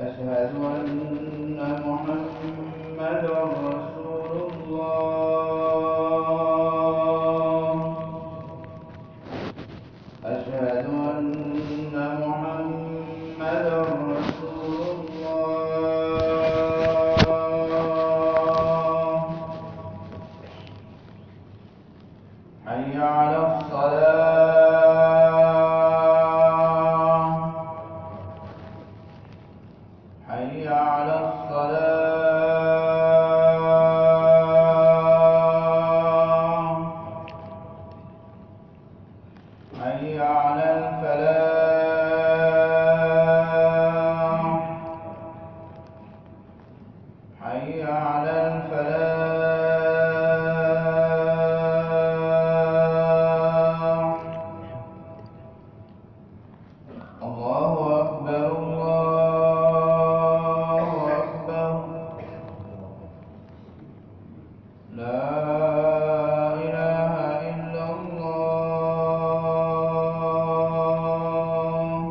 أشهد أن محمدا رسول الله. أشهد أن محمدا رسول الله. حي على الصلاة. حي على الصلاة. حي على الفلاح. حي على الفلاح. الله أكبر الله أكبر. لا إله إلا الله.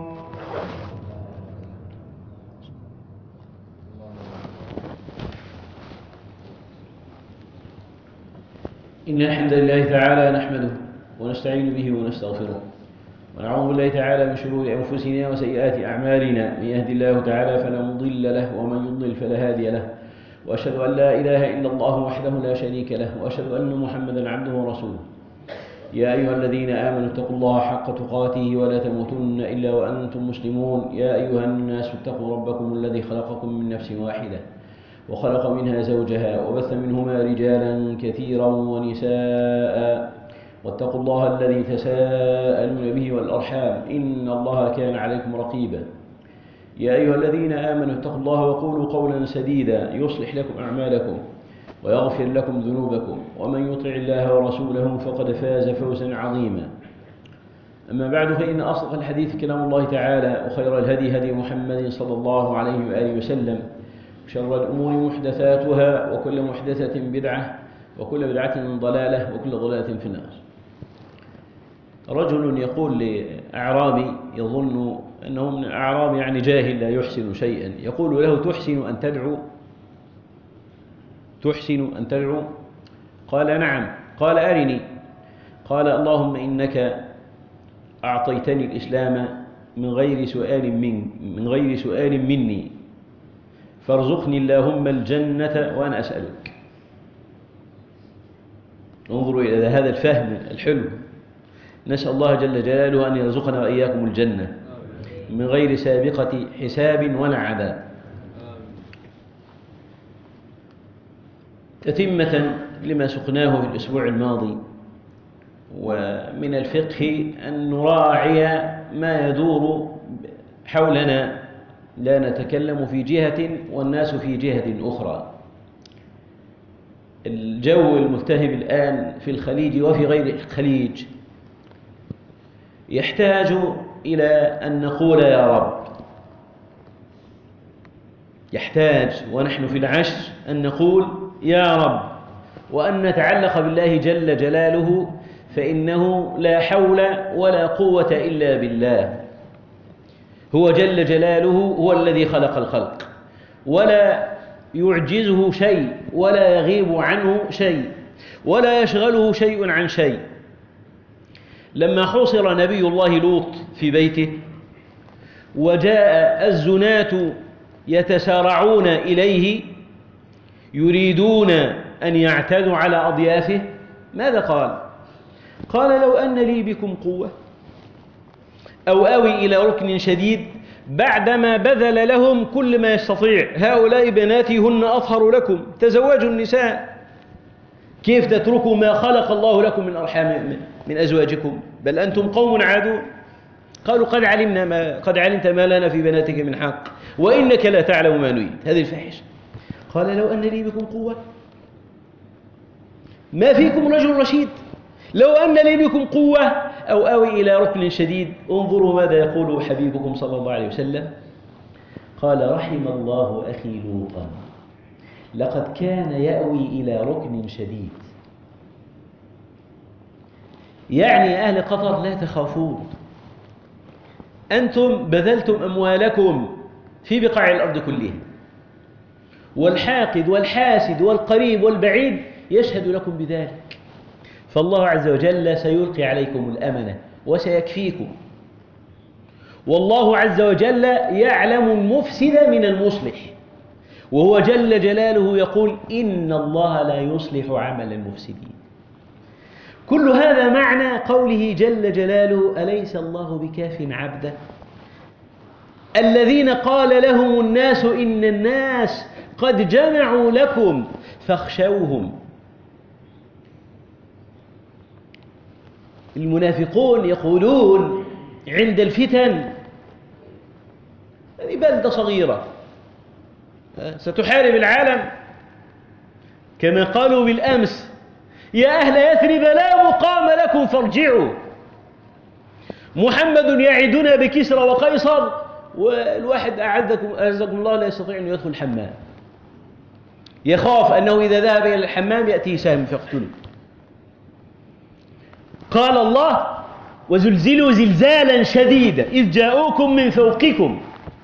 إن الحمد لله تعالى نحمده ونستعين به ونستغفره ونعوذ بالله تعالى من شرور أنفسنا وسيئات أعمالنا. من يهد الله تعالى فلا مضل له ومن يضلل فلا هادي له، وأشهد أن لا إله إلا الله وحده لا شريك له، وأشهد أن محمدا عبده ورسوله. يا أيها الذين آمنوا اتقوا الله حق تقاته ولا تموتن إلا وأنتم مسلمون. يا أيها الناس اتقوا ربكم الذي خلقكم من نفس واحدة وخلق منها زوجها وبث منهما رجالا كثيرا ونساء، واتقوا الله الذي تساءلون به والأرحام إن الله كان عليكم رقيبا. يا أيها الذين آمنوا اتقوا الله وقولوا قولا سديدا يصلح لكم أعمالكم ويغفر لكم ذنوبكم، ومن يطع الله ورسوله فقد فاز فوزا عظيما. أما بعد، فإن أصدق الحديث كلام الله تعالى، وخير الهدي هدي محمد صلى الله عليه وآله وسلم، وشر الأمور محدثاتها، وكل محدثة بدعة، وكل بدعة ضلالة، وكل ضلالة في النار. رجل يقول لأعرابي يظن أنه من الأعراب يعني جاهل لا يحسن شيئا، يقول له: تحسن أن تدعو؟ تحسن أن تدعو؟ قال: نعم. قال: أرني. قال: اللهم إنك أعطيتني الإسلام من غير سؤال مني، فارزقني اللهم الجنة وأنا أسألك. انظروا إلى هذا الفهم الحلو. نسأل الله جل جلاله أن يرزقنا وإياكم الجنة من غير سابقة حساب ولا عذاب. تتمة لما سقناه في الأسبوع الماضي، ومن الفقه أن نراعي ما يدور حولنا، لا نتكلم في جهة والناس في جهة أخرى. الجو الملتهب الآن في الخليج وفي غير الخليج يحتاج إلى أن نقول يا رب. يحتاج ونحن في العشر أن نقول يا رب، وأن نتعلق بالله جل جلاله، فإنه لا حول ولا قوة إلا بالله. هو جل جلاله هو الذي خلق الخلق، ولا يعجزه شيء، ولا يغيب عنه شيء، ولا يشغله شيء عن شيء. لما حوصر نبي الله لوط في بيته وجاء الزناة يتسارعون إليه يريدون أن يعتدوا على أضيافه، ماذا قال؟ قال: لو أن لي بكم قوة أو آوي إلى ركن شديد، بعدما بذل لهم كل ما يستطيع. هؤلاء بناتي هن أطهر لكم، تزوجوا النساء. كيف تتركوا ما خلق الله لكم من أرحام من أزواجكم؟ بل أنتم قوم عادون. قالوا: قد علمت ما لنا في بناتك من حق، وإنك لا تعلم ما نريد. هذه الفاحشة. قال: لو أن لي بكم قوة، ما فيكم رجل رشيد. لو أن لي بكم قوة أو آوي إلى ركن شديد. انظروا ماذا يقول حبيبكم صلى الله عليه وسلم. قال: رحم الله أخي لوطا، لقد كان يأوي إلى ركن شديد. يعني أهل قطر لا تخافون، أنتم بذلتم أموالكم في بقاع الأرض كلها، والحاقد والحاسد والقريب والبعيد يشهد لكم بذلك. فالله عز وجل سيلقي عليكم الأمنة وسيكفيكم، والله عز وجل يعلم المفسد من المصلح، وهو جل جلاله يقول إن الله لا يصلح عمل المفسدين. كل هذا معنى قوله جل جلاله أليس الله بكاف عبده. الذين قال لهم الناس إن الناس قد جمعوا لكم فاخشوهم. المنافقون يقولون عند الفتن، هذه بلدة صغيرة ستحارب العالم، كما قالوا بالأمس يا أهل يثرب لا مقام لكم فارجعوا. محمد يعدنا بكسرى وقيصر، والواحد أعزكم الله لا يستطيع أن يدخل الحمام، يخاف أنه إذا ذهب إلى الحمام يأتيه سهم فيقتله. قال الله وزلزلوا زلزالا شديدا إذ جاءوكم من فوقكم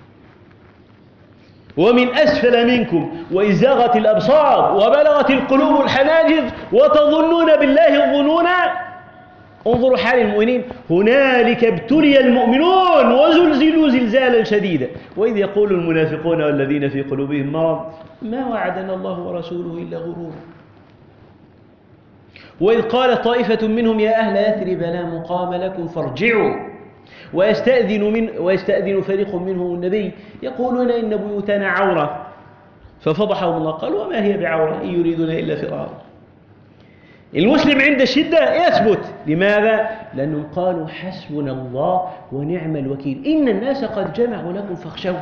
ومن أسفل منكم وإذ زاغت الأبصار وبلغت القلوب الحناجر وتظنون بالله الظنون. انظروا حال المؤمنين، هنالك ابتلي المؤمنون وزلزلوا زلزالا شديدا وإذ يقول المنافقون والذين في قلوبهم مرض ما وعدنا الله ورسوله إلا غرورا. وإذ قال طائفة منهم يا أهل يثرب لا مقام لكم فارجعوا ويستأذن فريق منهم النبي يقولون إن بيوتنا عورة ففضحهم الله قال وما هي بعورة إن يريدون إلا فرارا. المسلم عند الشدة يثبت. لماذا؟ لأنهم قالوا حسبنا الله ونعم الوكيل، إن الناس قد جمعوا لكم فاخشوا،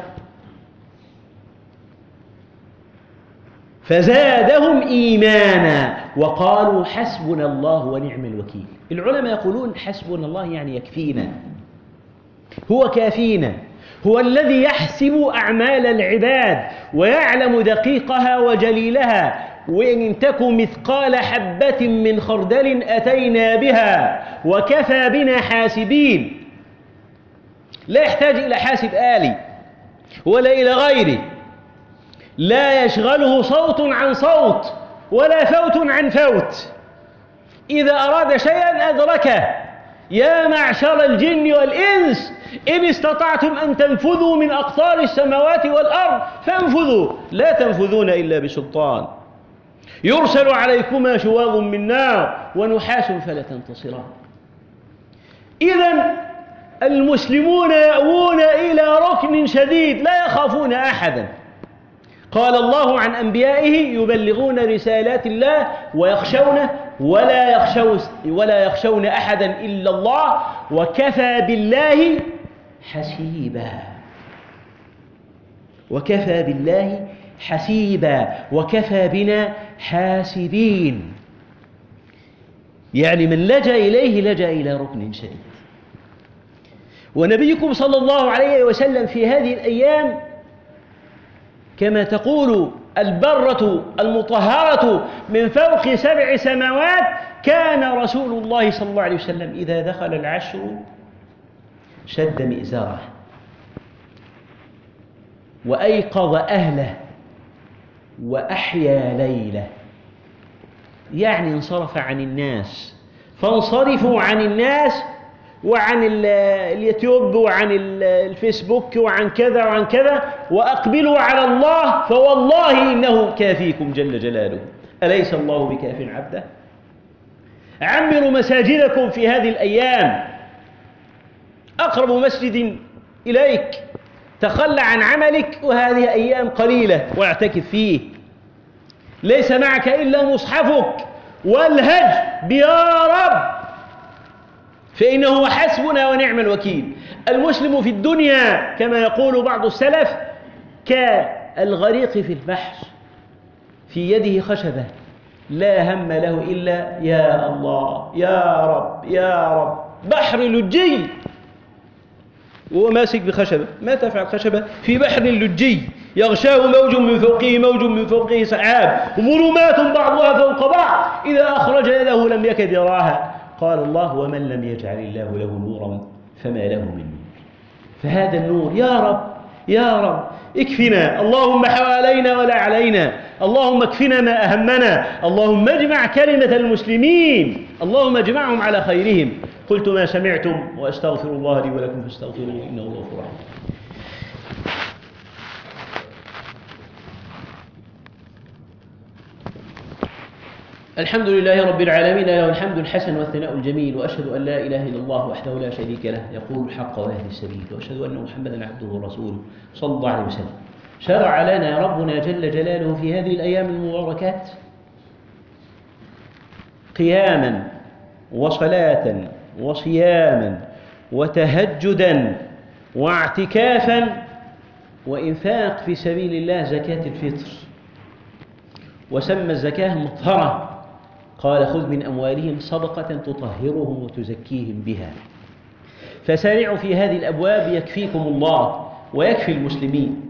فزادهم إيمانا وقالوا حسبنا الله ونعم الوكيل. العلماء يقولون حسبنا الله يعني يكفينا، هو كافينا، هو الذي يحسب أعمال العباد ويعلم دقيقها وجليلها، وإن تك مثقال حبة من خردل أتينا بها وكفى بنا حاسبين. لا يحتاج إلى حاسب آلي ولا إلى غيره، لا يشغله صوت عن صوت ولا فوت عن فوت، إذا أراد شيئا أدركه. يا معشر الجن والإنس إن استطعتم أن تنفذوا من أقطار السماوات والأرض فانفذوا لا تنفذون إلا بسلطان، يرسل عليكما شواظ من نار ونحاس فلا تنتصران. إذن المسلمون يأوون إلى ركن شديد لا يخافون أحدا. قال الله عن أنبيائه يبلغون رسالات الله ويخشونه ولا يخشون أحدا إلا الله وكفى بالله حسيبا. وكفى بالله حسيبا وكفى بنا حاسبين. يعني من لجأ إليه لجأ إلى ركن شديد. ونبيكم صلى الله عليه وسلم في هذه الأيام كما تقول البرة المطهرة من فوق 7 سماوات، كان رسول الله صلى الله عليه وسلم إذا دخل العشر شد مئزره وأيقظ أهله وأحيا ليله. يعني انصرف عن الناس، فانصرفوا عن الناس وعن اليوتيوب وعن الفيسبوك وعن كذا وعن كذا، وأقبلوا على الله، فوالله إنه كافيكم جل جلاله. أليس الله بكاف عبده؟ عمروا مساجدكم في هذه الأيام. أقرب مسجد إليك تخلى عن عملك وهذه أيام قليلة واعتكف فيه. ليس معك إلا مصحفك والهج بيا رب، فإنه حسبنا ونعم الوكيل. المسلم في الدنيا كما يقول بعض السلف كالغريق في البحر في يده خشبة لا هم له إلا يا الله يا رب يا رب. بحر لجي وهو ماسك بخشبة، ما تفعل الخشبة في بحر لجي يغشاه موج من فوقه موج من فوقه سحاب ظلمات بعضها فوق بعض إذا أخرج يده لم يكد يراها. قال الله ومن لم يجعل الله له نورا فما له من نور. فهذا النور يا رب يا رب اكفنا، اللهم حوالينا ولا علينا، اللهم اكفنا ما أهمنا، اللهم اجمع كلمة المسلمين، اللهم اجمعهم على خيرهم. قلت ما سمعتم وأستغفر الله لي ولكم فاستغفروه إنه هو الغفور الرحيم. الحمد لله رب العالمين، له الحمد الحسن والثناء الجميل، وأشهد أن لا إله إلا الله وحده لا شريك له يقول الحق ويهدي السبيل، وأشهد أن محمدا عبده ورسوله صلى الله عليه وسلم. شرع لنا ربنا جل جلاله في هذه الأيام المباركات قياما وصلاة وصياما وتهجدا واعتكافا وإنفاق في سبيل الله زكاة الفطر، وسمى الزكاة مطهرة، قال خذ من أموالهم صدقة تطهرهم وتزكيهم بها. فسارعوا في هذه الأبواب يكفيكم الله ويكفي المسلمين.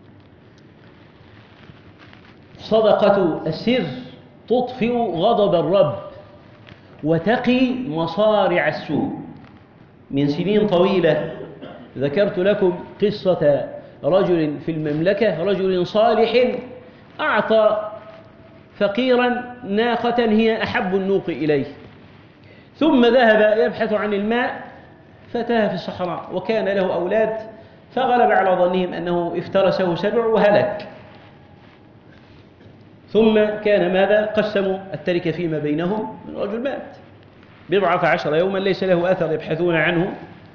صدقة السر تطفئ غضب الرب وتقي مصارع السوء. من سنين طويلة ذكرت لكم قصة رجل في المملكة، رجل صالح أعطى فقيرا ناقة هي أحب النوق إليه، ثم ذهب يبحث عن الماء فتاه في الصحراء، وكان له أولاد، فغلب على ظنهم أنه افترسه سبع وهلك. ثم كان ماذا؟ قسموا التركة فيما بينهم، الرجل مات 14 يوما ليس له أثر يبحثون عنه.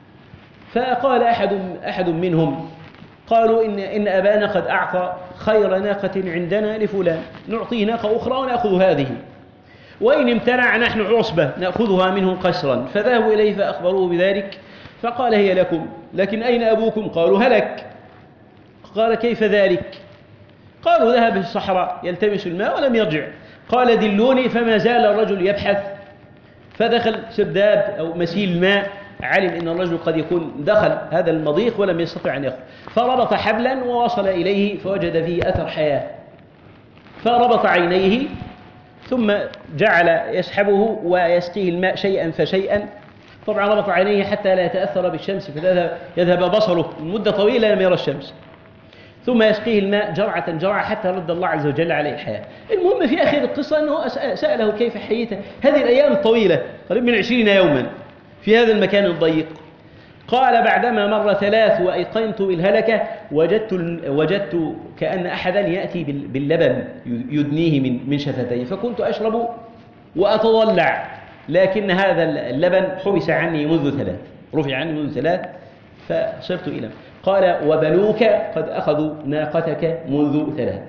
فقال أحد منهم، قالوا إن أبانا قد أعطى خير ناقة عندنا لفلان، نعطيه ناقة أخرى ونأخذ هذه، وإن امتنع نحن عصبة نأخذها منه قسرا. فذهبوا إليه فأخبروه بذلك، فقال هي لكم، لكن أين أبوكم؟ قالوا هلك. قال كيف ذلك؟ قالوا ذهب في الصحراء يلتمس الماء ولم يرجع. قال دلوني، فما زال الرجل يبحث، فدخل سرداب أو مسيل الماء، علم أن الرجل قد يكون دخل هذا المضيق ولم يستطع أن يخرج، فربط حبلا ووصل إليه فوجد فيه أثر حياة، فربط عينيه ثم جعل يسحبه ويسقيه الماء شيئا فشيئا. طبعا ربط عينيه حتى لا يتأثر بالشمس فيذهب بصره مدة طويلة لم يرى الشمس، ثم يسقيه الماء جرعة جرعة حتى رد الله عز وجل عليه الحياة. المهم في آخر القصة أنه سأله كيف حييت هذه الأيام الطويلة، قريب من 20 يوما في هذا المكان الضيق. قال بعدما مر 3 وأيقنت بالهلكة وجدت كأن أحدا يأتي باللبن يدنيه من شفتيه، فكنت أشرب وأتضلع، لكن هذا اللبن حبس عني منذ 3، رفع عني منذ 3 فصرت إلى. قال وبنوك قد أخذوا ناقتك منذ 3.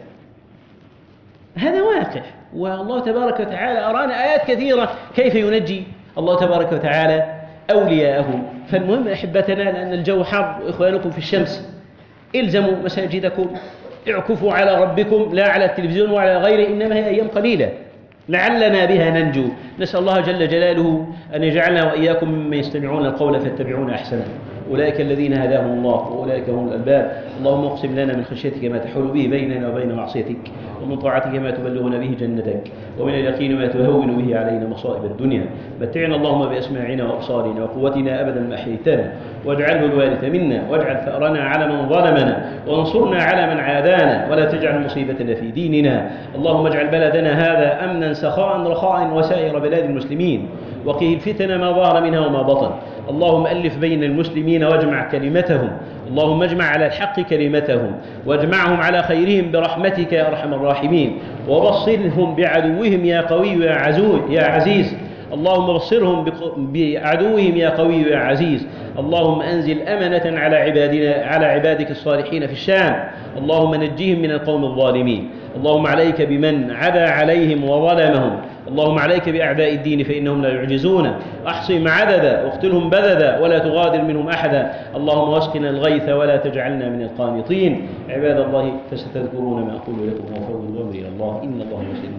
هذا واقع، والله تبارك وتعالى أرانا آيات كثيرة كيف ينجي الله تبارك وتعالى أولياءه. فالمهم أحبتنا، لأن الجو حر وإخوانكم في الشمس، إلزموا مساجدكم، اعكفوا على ربكم لا على التلفزيون وعلى غيره، إنما هي أيام قليلة لعلنا بها ننجو. نسأل الله جل جلاله أن يجعلنا وإياكم ممن يستمعون القول فاتبعون أحسنه، أولئك الذين هداهم الله وأولئك هم الألباب. اللهم اقسم لنا من خشيتك ما تحول به بيننا وبين معصيتك، ومن طاعتك ما تبلغنا به جنتك، ومن اليقين ما تهون به علينا مصائب الدنيا. متعنا اللهم بأسماعنا وأبصارنا وقوتنا أبدا ما أحييتنا، واجعله الوارث منا، واجعل ثأرنا على من ظلمنا، وانصرنا على من عادانا، ولا تجعل مصيبتنا في ديننا. اللهم اجعل بلدنا هذا أمنا سخاء رخاء وسائر بلاد المسلمين، وقه الفتن ما ظهر منها وما بطن. اللهم ألف بين المسلمين واجمع كلمتهم، اللهم اجمع على الحق كلمتهم، واجمعهم على خيرهم برحمتك يا أرحم الراحمين، وبصرهم بعدوهم يا قوي يا عزيز. اللهم بصرهم بعدوهم يا قوي يا عزيز. اللهم أنزل أمنة على عبادك الصالحين في الشام، اللهم نجيهم من القوم الظالمين. اللهم عليك بمن عدا عليهم وظلمهم، اللهم عليك بأعداء الدين فإنهم لا يعجزون، أحصهم عددا واقتلهم بددا ولا تغادر منهم أحدا. اللهم واسقنا الغيث ولا تجعلنا من القانطين. عباد الله فستذكرون ما أقول لكم وأفوض أمري إلى الله، إن الله بصير.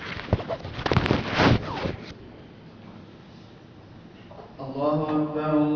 الله أكبر.